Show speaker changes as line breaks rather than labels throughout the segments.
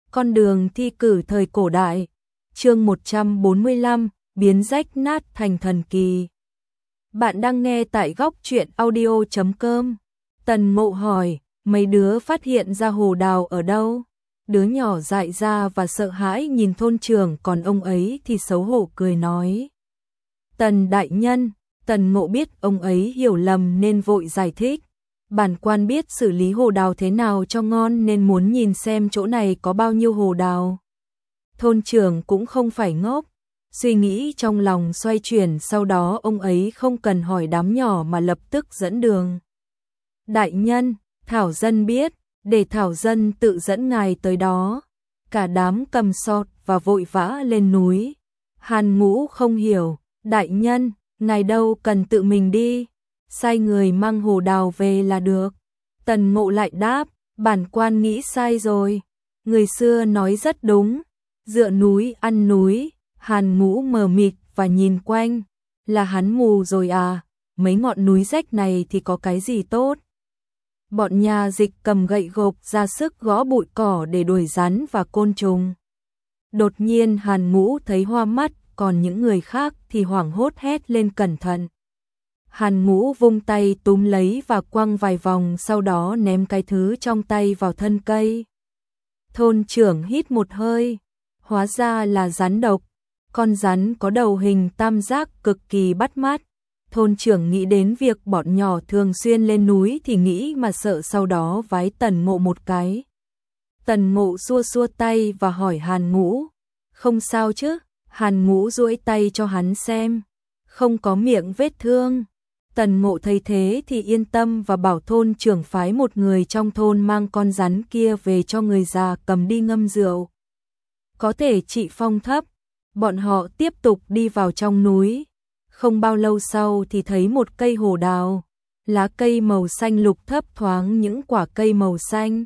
Con đường thi cử thời cổ đại. Chương 145, biến rách nát thành thần kỳ. Bạn đang nghe tại góc truyện audio.com. Tần Ngộ hỏi, mấy đứa phát hiện ra hồ đào ở đâu? Đứa nhỏ dại ra và sợ hãi nhìn thôn trưởng, còn ông ấy thì xấu hổ cười nói. Tần đại nhân. Tần Ngộ biết ông ấy hiểu lầm nên vội giải thích. Bản quan biết xử lý hồ đào thế nào cho ngon nên muốn nhìn xem chỗ này có bao nhiêu hồ đào. Thôn trưởng cũng không phải ngốc, suy nghĩ trong lòng xoay chuyển, sau đó ông ấy không cần hỏi đám nhỏ mà lập tức dẫn đường. Đại nhân, Thảo dân biết, để Thảo dân tự dẫn ngài tới đó. Cả đám cầm sọt và vội vã lên núi. Hàn Ngũ không hiểu, đại nhân, ngài đâu cần tự mình đi, sai người mang hồ đào về là được. Tần Ngộ lại đáp, bản quan nghĩ sai rồi, người xưa nói rất đúng, dựa núi ăn núi. Hàn Ngũ mờ mịt và nhìn quanh, là hắn mù rồi à, mấy ngọn núi rách này thì có cái gì tốt. Bọn nhà dịch cầm gậy gộc ra sức gõ bụi cỏ để đuổi rắn và côn trùng. Đột nhiên Hàn Ngũ thấy hoa mắt, còn những người khác thì hoảng hốt hét lên cẩn thận. Hàn Ngũ vung tay túm lấy và quăng vài vòng, sau đó ném cái thứ trong tay vào thân cây. Thôn trưởng hít một hơi, hóa ra là rắn độc. Con rắn có đầu hình tam giác cực kỳ bắt mắt. Thôn trưởng nghĩ đến việc bọn nhỏ thường xuyên lên núi thì nghĩ mà sợ, sau đó vái Tần Ngộ một cái. Tần Ngộ xua xua tay và hỏi Hàn Ngũ, không sao chứ? Hàn Ngũ duỗi tay cho hắn xem, không có miệng vết thương. Tần Ngộ thấy thế thì yên tâm và bảo thôn trưởng phái một người trong thôn mang con rắn kia về cho người già cầm đi ngâm rượu, có thể trị phong thấp. Bọn họ tiếp tục đi vào trong núi. Không bao lâu sau thì thấy một cây hồ đào, lá cây màu xanh lục, thấp thoáng những quả cây màu xanh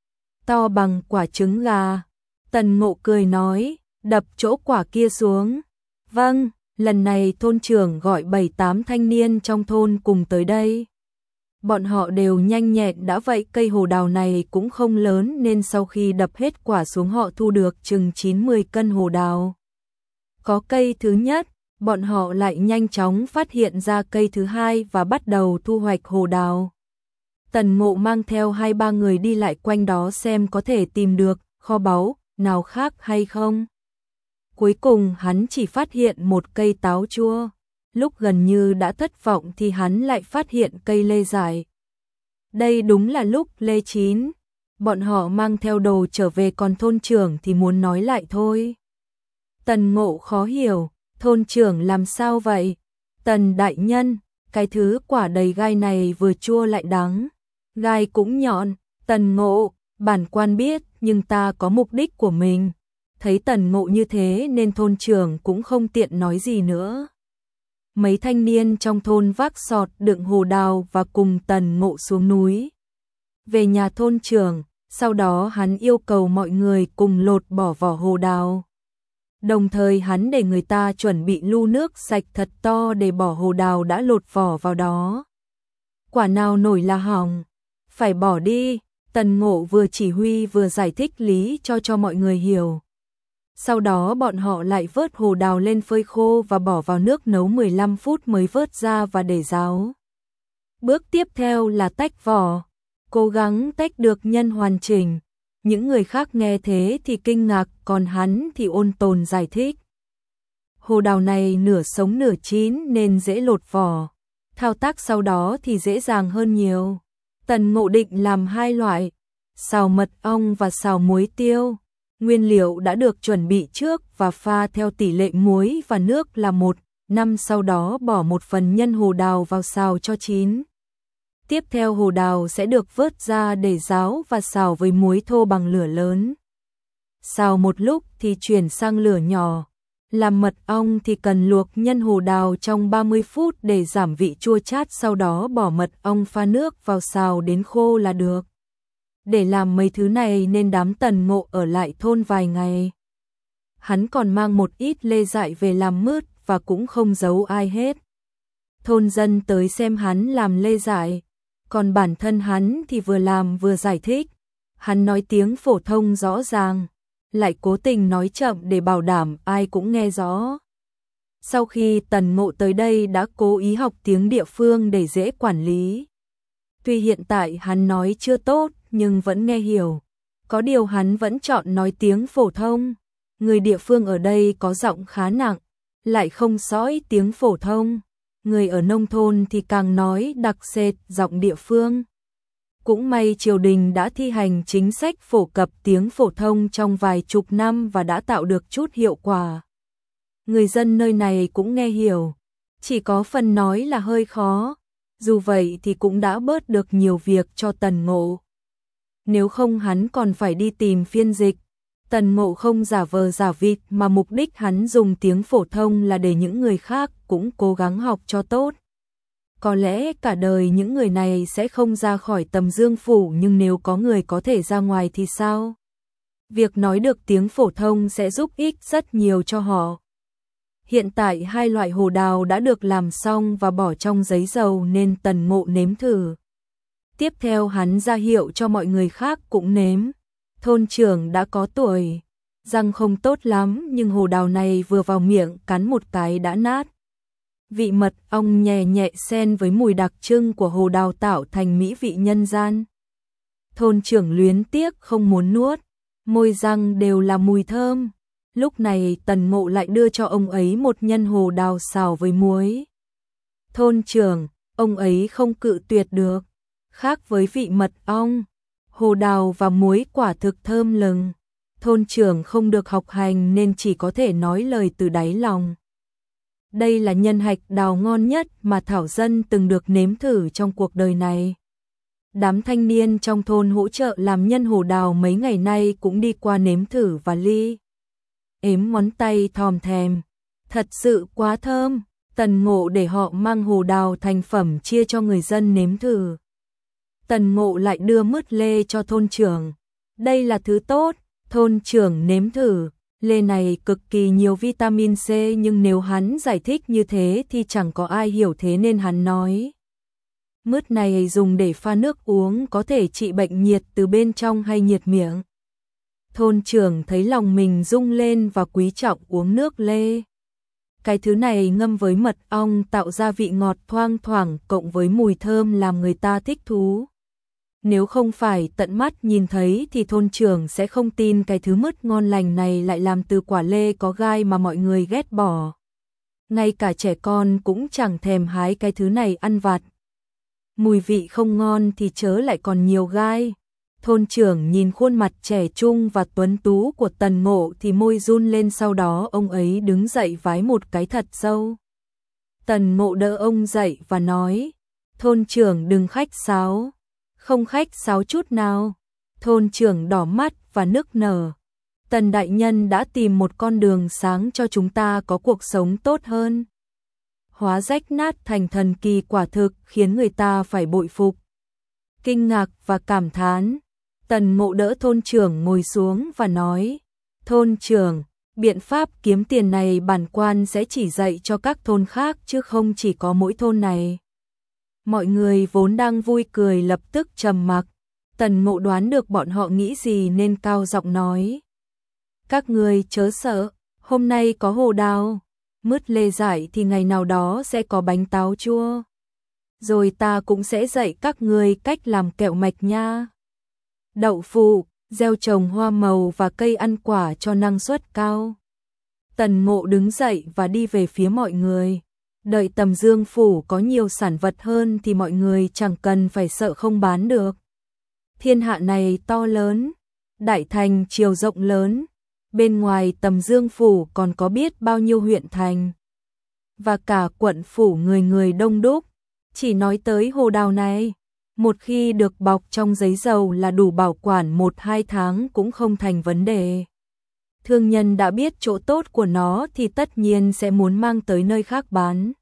to bằng quả trứng gà. Tần Ngộ cười nói, đập chỗ quả kia xuống. Vâng. Lần này thôn trưởng gọi 7-8 thanh niên trong thôn cùng tới đây. Bọn họ đều nhanh nhẹn, đã vậy cây hồ đào này cũng không lớn nên sau khi đập hết quả xuống họ thu được chừng 9-10 cân hồ đào. Có cây thứ nhất, bọn họ lại nhanh chóng phát hiện ra cây thứ hai và bắt đầu thu hoạch hồ đào. Tần Ngộ mang theo 2-3 người đi lại quanh đó xem có thể tìm được kho báu nào khác hay không. Cuối cùng hắn chỉ phát hiện một cây táo chua. Lúc gần như đã thất vọng thì hắn lại phát hiện cây lê dại. Đây đúng là lúc lê chín. Bọn họ mang theo đồ trở về, còn thôn trưởng thì muốn nói lại thôi. Tần Ngộ khó hiểu, thôn trưởng làm sao vậy? Tần đại nhân, cái thứ quả đầy gai này vừa chua lại đắng, gai cũng nhọn. Tần Ngộ, bản quan biết nhưng ta có mục đích của mình. Thấy Tần Ngộ như thế nên thôn trưởng cũng không tiện nói gì nữa. Mấy thanh niên trong thôn vác sọt đựng hồ đào và cùng Tần Ngộ xuống núi, về nhà thôn trưởng. Sau đó hắn yêu cầu mọi người cùng lột bỏ vỏ hồ đào. Đồng thời hắn để người ta chuẩn bị lu nước sạch thật to để bỏ hồ đào đã lột vỏ vào đó. Quả nào nổi là hỏng, phải bỏ đi. Tần Ngộ vừa chỉ huy vừa giải thích lý cho mọi người hiểu. Sau đó bọn họ lại vớt hồ đào lên phơi khô và bỏ vào nước nấu 15 phút mới vớt ra và để ráo. Bước tiếp theo là tách vỏ, cố gắng tách được nhân hoàn chỉnh. Những người khác nghe thế thì kinh ngạc, còn hắn thì ôn tồn giải thích. Hồ đào này nửa sống nửa chín nên dễ lột vỏ. Thao tác sau đó thì dễ dàng hơn nhiều. Tần Ngộ định làm 2 loại, xào mật ong và xào muối tiêu. Nguyên liệu đã được chuẩn bị trước và pha theo tỷ lệ muối và nước là 1:5, sau đó bỏ 1 phần nhân hồ đào vào xào cho chín. Tiếp theo hồ đào sẽ được vớt ra để ráo và xào với muối thô bằng lửa lớn. Xào một lúc thì chuyển sang lửa nhỏ. Làm mật ong thì cần luộc nhân hồ đào trong 30 phút để giảm vị chua chát, sau đó bỏ mật ong pha nước vào xào đến khô là được. Để làm mấy thứ này nên đám Tần Ngộ ở lại thôn vài ngày. Hắn còn mang một ít lê dại về làm mứt và cũng không giấu ai hết. Thôn dân tới xem hắn làm lê dại, còn bản thân hắn thì vừa làm vừa giải thích. Hắn nói tiếng phổ thông rõ ràng, lại cố tình nói chậm để bảo đảm ai cũng nghe rõ. Sau khi Tần Ngộ tới đây đã cố ý học tiếng địa phương để dễ quản lý. Tuy hiện tại hắn nói chưa tốt nhưng vẫn nghe hiểu. Có điều hắn vẫn chọn nói tiếng phổ thông. Người địa phương ở đây có giọng khá nặng, lại không sõi tiếng phổ thông. Người ở nông thôn thì càng nói đặc sệt giọng địa phương. Cũng may triều đình đã thi hành chính sách phổ cập tiếng phổ thông trong vài chục năm và đã tạo được chút hiệu quả. Người dân nơi này cũng nghe hiểu, chỉ có phần nói là hơi khó. Dù vậy thì cũng đã bớt được nhiều việc cho Tần Ngộ. Nếu không hắn còn phải đi tìm phiên dịch. Tần Ngộ không giả vờ giả vịt mà mục đích hắn dùng tiếng phổ thông là để những người khác cũng cố gắng học cho tốt. Có lẽ cả đời những người này sẽ không ra khỏi Tầm Dương Phủ, nhưng nếu có người có thể ra ngoài thì sao? Việc nói được tiếng phổ thông sẽ giúp ích rất nhiều cho họ. Hiện tại hai loại hồ đào đã được làm xong và bỏ trong giấy dầu nên Tần Ngộ nếm thử. Tiếp theo hắn ra hiệu cho mọi người khác cũng nếm. Thôn trưởng đã có tuổi, răng không tốt lắm nhưng hồ đào này vừa vào miệng cắn một cái đã nát. Vị mật ong nhẹ nhẹ xen với mùi đặc trưng của hồ đào tạo thành mỹ vị nhân gian. Thôn trưởng luyến tiếc không muốn nuốt, môi răng đều là mùi thơm. Lúc này Tần Ngộ lại đưa cho ông ấy một nhân hồ đào xào với muối. Thôn trưởng, ông ấy không cự tuyệt được. Khác với vị mật ong, hồ đào và muối quả thực thơm lừng. Thôn trưởng không được học hành nên chỉ có thể nói lời từ đáy lòng. Đây là nhân hạch đào ngon nhất mà Thảo Dân từng được nếm thử trong cuộc đời này. Đám thanh niên trong thôn hỗ trợ làm nhân hồ đào mấy ngày nay cũng đi qua nếm thử và ếm ngón tay thòm thèm. Thật sự quá thơm. Tần Ngộ để họ mang hồ đào thành phẩm chia cho người dân nếm thử. Tần Ngộ lại đưa mứt lê cho thôn trưởng. Đây là thứ tốt, thôn trưởng nếm thử. Lê này cực kỳ nhiều vitamin C nhưng nếu hắn giải thích như thế thì chẳng có ai hiểu, thế nên hắn nói. Mứt này dùng để pha nước uống, có thể trị bệnh nhiệt từ bên trong hay nhiệt miệng. Thôn trưởng thấy lòng mình rung lên và quý trọng uống nước lê. Cái thứ này ngâm với mật ong tạo ra vị ngọt thoang thoảng cộng với mùi thơm làm người ta thích thú. Nếu không phải tận mắt nhìn thấy thì thôn trưởng sẽ không tin cái thứ mứt ngon lành này lại làm từ quả lê có gai mà mọi người ghét bỏ. Ngay cả trẻ con cũng chẳng thèm hái cái thứ này ăn vặt. Mùi vị không ngon thì chớ lại còn nhiều gai. Thôn trưởng nhìn khuôn mặt trẻ trung và tuấn tú của Tần Ngộ thì môi run lên, sau đó ông ấy đứng dậy vái một cái thật sâu. Tần Ngộ đỡ ông dậy và nói, thôn trưởng đừng khách sáo. Không khách sáo chút nào. Thôn trưởng đỏ mắt và nức nở. Tần đại nhân đã tìm một con đường sáng cho chúng ta có cuộc sống tốt hơn. Hóa rách nát thành thần kỳ quả thực khiến người ta phải bội phục, kinh ngạc và cảm thán. Tần Ngộ đỡ thôn trưởng ngồi xuống và nói, thôn trưởng, biện pháp kiếm tiền này bản quan sẽ chỉ dạy cho các thôn khác chứ không chỉ có mỗi thôn này. Mọi người vốn đang vui cười lập tức trầm mặc. Tần Ngộ đoán được bọn họ nghĩ gì nên cao giọng nói, các người chớ sợ, hôm nay có hồ đào, mứt lê giải thì ngày nào đó sẽ có bánh táo chua. Rồi ta cũng sẽ dạy các người cách làm kẹo mạch nha. Đậu phụ, gieo trồng hoa màu và cây ăn quả cho năng suất cao. Tần Ngộ đứng dậy và đi về phía mọi người. Đợi Tầm Dương Phủ có nhiều sản vật hơn thì mọi người chẳng cần phải sợ không bán được. Thiên hạ này to lớn, đại thành chiều rộng lớn. Bên ngoài Tầm Dương Phủ còn có biết bao nhiêu huyện thành. Và cả quận phủ người người đông đúc. Chỉ nói tới hồ đào này, một khi được bọc trong giấy dầu là đủ bảo quản 1-2 tháng cũng không thành vấn đề. Thương nhân đã biết chỗ tốt của nó thì tất nhiên sẽ muốn mang tới nơi khác bán.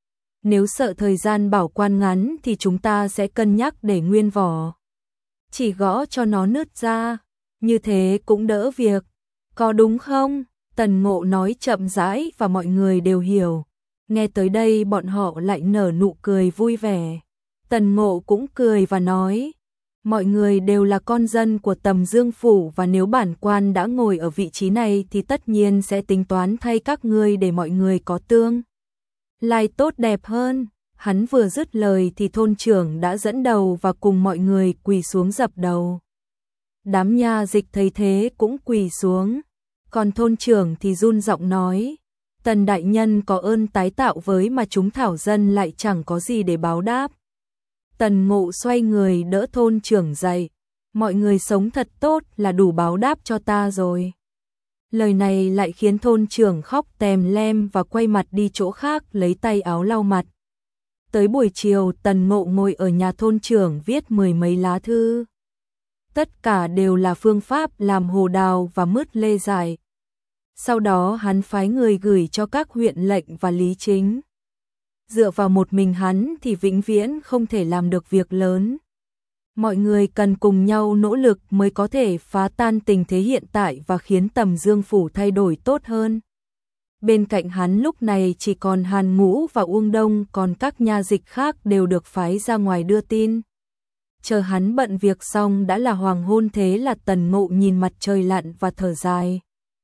Nếu sợ thời gian bảo quản ngắn thì chúng ta sẽ cân nhắc để nguyên vỏ. Chỉ gõ cho nó nứt ra, như thế cũng đỡ việc. Có đúng không? Tần Ngộ nói chậm rãi và mọi người đều hiểu. Nghe tới đây bọn họ lại nở nụ cười vui vẻ. Tần Ngộ cũng cười và nói, Mọi người đều là con dân của Tầm Dương Phủ và nếu bản quan đã ngồi ở vị trí này thì tất nhiên sẽ tính toán thay các ngươi để mọi người có tương lai tốt đẹp hơn. Hắn vừa dứt lời thì thôn trưởng đã dẫn đầu và cùng mọi người quỳ xuống dập đầu. Đám nha dịch thấy thế cũng quỳ xuống. Còn thôn trưởng thì run giọng nói, Tần đại nhân có ơn tái tạo với mà chúng thảo dân lại chẳng có gì để báo đáp. Tần Ngộ xoay người đỡ thôn trưởng dậy, mọi người sống thật tốt là đủ báo đáp cho ta rồi. Lời này lại khiến thôn trưởng khóc tèm lem và quay mặt đi chỗ khác lấy tay áo lau mặt. Tới buổi chiều Tần Ngộ ngồi ở nhà thôn trưởng viết 10 mấy lá thư. Tất cả đều là phương pháp làm hồ đào và mứt lê giải. Sau đó hắn phái người gửi cho các huyện lệnh và lý chính. Dựa vào một mình hắn thì vĩnh viễn không thể làm được việc lớn. Mọi người cần cùng nhau nỗ lực mới có thể phá tan tình thế hiện tại và khiến Tầm Dương Phủ thay đổi tốt hơn. Bên cạnh hắn lúc này chỉ còn Hàn Ngũ và Uông Đông, còn các nha dịch khác đều được phái ra ngoài đưa tin. Chờ hắn bận việc xong đã là hoàng hôn, thế là Tần Ngộ nhìn mặt trời lặn và thở dài.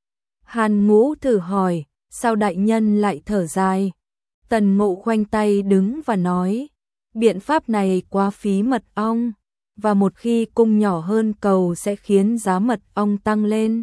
Hàn Ngũ thử hỏi, sao đại nhân lại thở dài? Tần Ngộ khoanh tay đứng và nói, biện pháp này quá phí mật ong, và một khi cung nhỏ hơn cầu sẽ khiến giá mật ong tăng lên.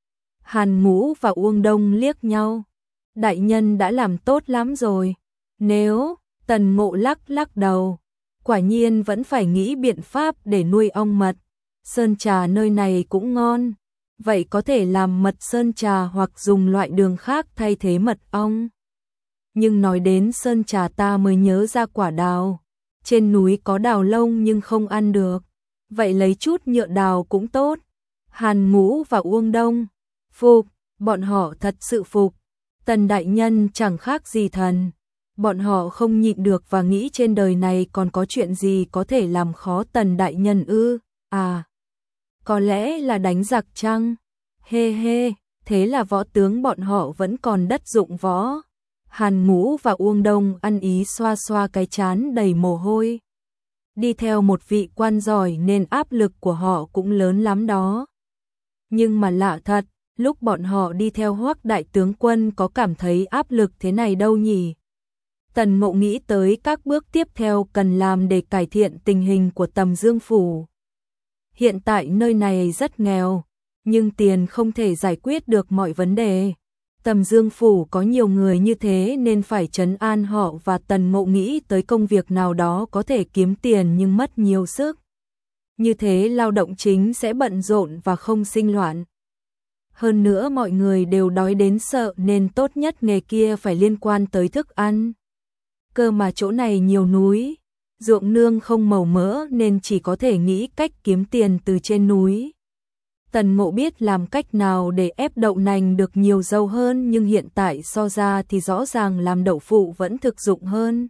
Hàn Ngũ và Uông Đông liếc nhau, đại nhân đã làm tốt lắm rồi. Nếu, Tần Ngộ lắc đầu, quả nhiên vẫn phải nghĩ biện pháp để nuôi ong mật. Sơn trà nơi này cũng ngon, vậy có thể làm mật sơn trà hoặc dùng loại đường khác thay thế mật ong. Nhưng nói đến sơn trà ta mới nhớ ra quả đào. Trên núi có đào lông nhưng không ăn được, vậy lấy chút nhựa đào cũng tốt. Hàn Ngũ và Uông Đông phục, bọn họ thật sự phục. Tần đại nhân chẳng khác gì thần. Bọn họ không nhịn được và nghĩ trên đời này còn có chuyện gì có thể làm khó Tần đại nhân ư? À, có lẽ là đánh giặc chăng? Hê hê, thế là võ tướng bọn họ vẫn còn đất dụng võ. Hàn Ngũ và Uông Đông ăn ý xoa xoa cái trán đầy mồ hôi. Đi theo một vị quan giỏi nên áp lực của họ cũng lớn lắm đó. Nhưng mà lạ thật, lúc bọn họ đi theo Hoắc đại tướng quân có cảm thấy áp lực thế này đâu nhỉ? Tần Ngộ nghĩ tới các bước tiếp theo cần làm để cải thiện tình hình của Tầm Dương Phủ. Hiện tại nơi này rất nghèo, nhưng tiền không thể giải quyết được mọi vấn đề. Tầm Dương Phủ có nhiều người như thế nên phải trấn an họ, và Tần Ngộ nghĩ tới công việc nào đó có thể kiếm tiền nhưng mất nhiều sức. Như thế lao động chính sẽ bận rộn và không sinh loạn. Hơn nữa mọi người đều đói đến sợ nên tốt nhất nghề kia phải liên quan tới thức ăn. Cơ mà chỗ này nhiều núi, ruộng nương không màu mỡ nên chỉ có thể nghĩ cách kiếm tiền từ trên núi. Tần Ngộ biết làm cách nào để ép đậu nành được nhiều dâu hơn, nhưng hiện tại so ra thì rõ ràng làm đậu phụ vẫn thực dụng hơn.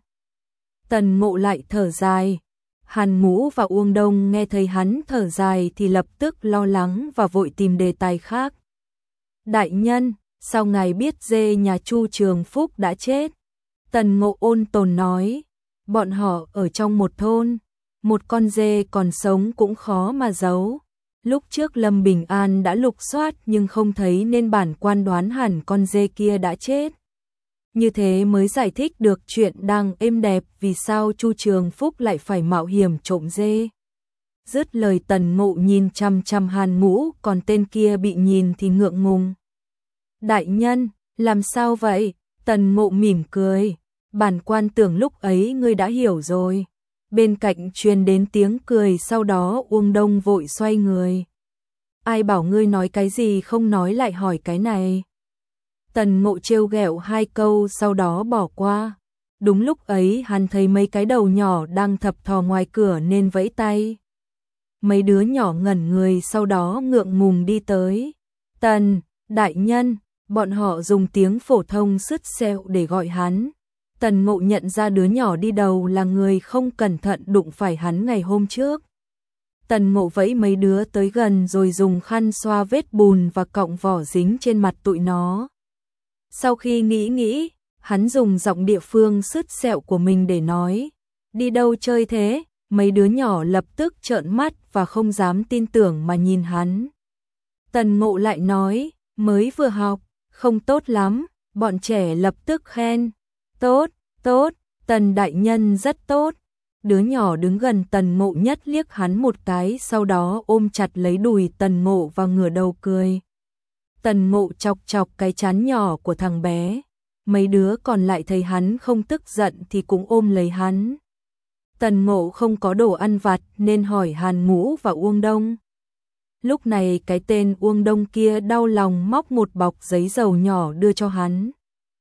Tần Ngộ lại thở dài. Hàn Ngũ và Uông Đông nghe thấy hắn thở dài thì lập tức lo lắng và vội tìm đề tài khác. Đại nhân, sao ngài biết dê nhà Chu Trường Phúc đã chết? Tần Ngộ ôn tồn nói, bọn họ ở trong một thôn, một con dê còn sống cũng khó mà giấu. Lúc trước Lâm Bình An đã lục soát nhưng không thấy nên bản quan đoán hẳn con dê kia đã chết. Như thế mới giải thích được chuyện đang êm đẹp vì sao Chu Trường Phúc lại phải mạo hiểm trộm dê. Dứt lời Tần Ngộ nhìn chằm chằm Hàn Ngũ, còn tên kia bị nhìn thì ngượng ngùng. Đại nhân, làm sao vậy? Tần Ngộ mỉm cười. Bản quan tưởng lúc ấy ngươi đã hiểu rồi. Bên cạnh truyền đến tiếng cười, sau đó Uông Đông vội xoay người. Ai bảo ngươi nói cái gì không nói lại hỏi cái này? Tần Ngộ trêu ghẹo hai câu sau đó bỏ qua. Đúng lúc ấy hắn thấy mấy cái đầu nhỏ đang thập thò ngoài cửa nên vẫy tay. Mấy đứa nhỏ ngẩn người sau đó ngượng ngùng đi tới. Tần, đại nhân, bọn họ dùng tiếng phổ thông sứt sẹo để gọi hắn. Tần Ngộ nhận ra đứa nhỏ đi đầu là người không cẩn thận đụng phải hắn ngày hôm trước. Tần Ngộ vẫy mấy đứa tới gần rồi dùng khăn xoa vết bùn và cọng vỏ dính trên mặt tụi nó. Sau khi nghĩ, hắn dùng giọng địa phương sứt sẹo của mình để nói, đi đâu chơi thế? Mấy đứa nhỏ lập tức trợn mắt và không dám tin tưởng mà nhìn hắn. Tần Ngộ lại nói, mới vừa học, không tốt lắm, bọn trẻ lập tức khen. Tốt, tốt, Tần đại nhân rất tốt. Đứa nhỏ đứng gần Tần Ngộ nhất liếc hắn một cái, sau đó ôm chặt lấy đùi Tần Ngộ và ngửa đầu cười. Tần Ngộ chọc chọc cái trán nhỏ của thằng bé. Mấy đứa còn lại thấy hắn không tức giận thì cũng ôm lấy hắn. Tần Ngộ không có đồ ăn vặt nên hỏi Hàn Ngũ và Uông Đông. Lúc này cái tên Uông Đông kia đau lòng móc một bọc giấy dầu nhỏ đưa cho hắn.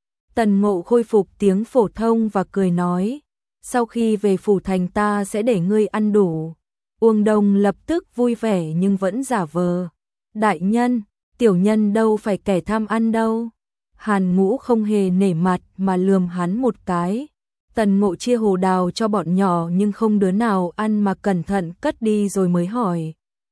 Tần Ngộ khôi phục tiếng phổ thông và cười nói, sau khi về phủ thành ta sẽ để ngươi ăn đủ. Uông Đông lập tức vui vẻ nhưng vẫn giả vờ. Đại nhân, tiểu nhân đâu phải kẻ tham ăn đâu. Hàn Ngũ không hề nể mặt mà lườm hắn một cái. Tần Ngộ chia hồ đào cho bọn nhỏ nhưng không đứa nào ăn mà cẩn thận cất đi rồi mới hỏi.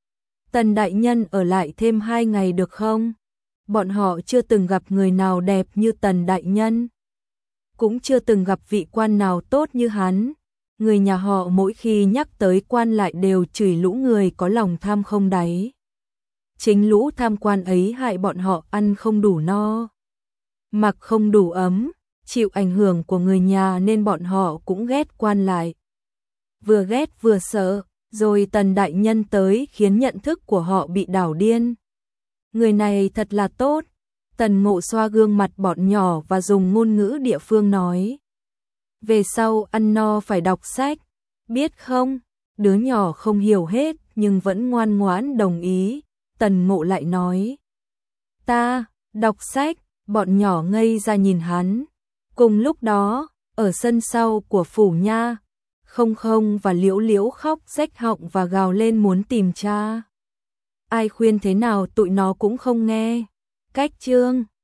Tần đại nhân ở lại thêm 2 ngày được không? Bọn họ chưa từng gặp người nào đẹp như Tần đại nhân. Cũng chưa từng gặp vị quan nào tốt như hắn. Người nhà họ mỗi khi nhắc tới quan lại đều chửi lũ người có lòng tham không đáy. Chính lũ tham quan ấy hại bọn họ ăn không đủ no, mặc không đủ ấm, chịu ảnh hưởng của người nhà nên bọn họ cũng ghét quan lại. Vừa ghét vừa sợ, rồi Tần đại nhân tới khiến nhận thức của họ bị đảo điên. Người này thật là tốt. Tần Ngộ xoa gương mặt bọn nhỏ và dùng ngôn ngữ địa phương nói. Về sau ăn no phải đọc sách, biết không? Đứa nhỏ không hiểu hết nhưng vẫn ngoan ngoãn đồng ý. Tần Ngộ lại nói. Ta, đọc sách, bọn nhỏ ngây ra nhìn hắn. Cùng lúc đó, ở sân sau của phủ nha, Không Không và Liễu Liễu khóc rách họng và gào lên muốn tìm cha. Ai khuyên thế nào tụi nó cũng không nghe. Cách chương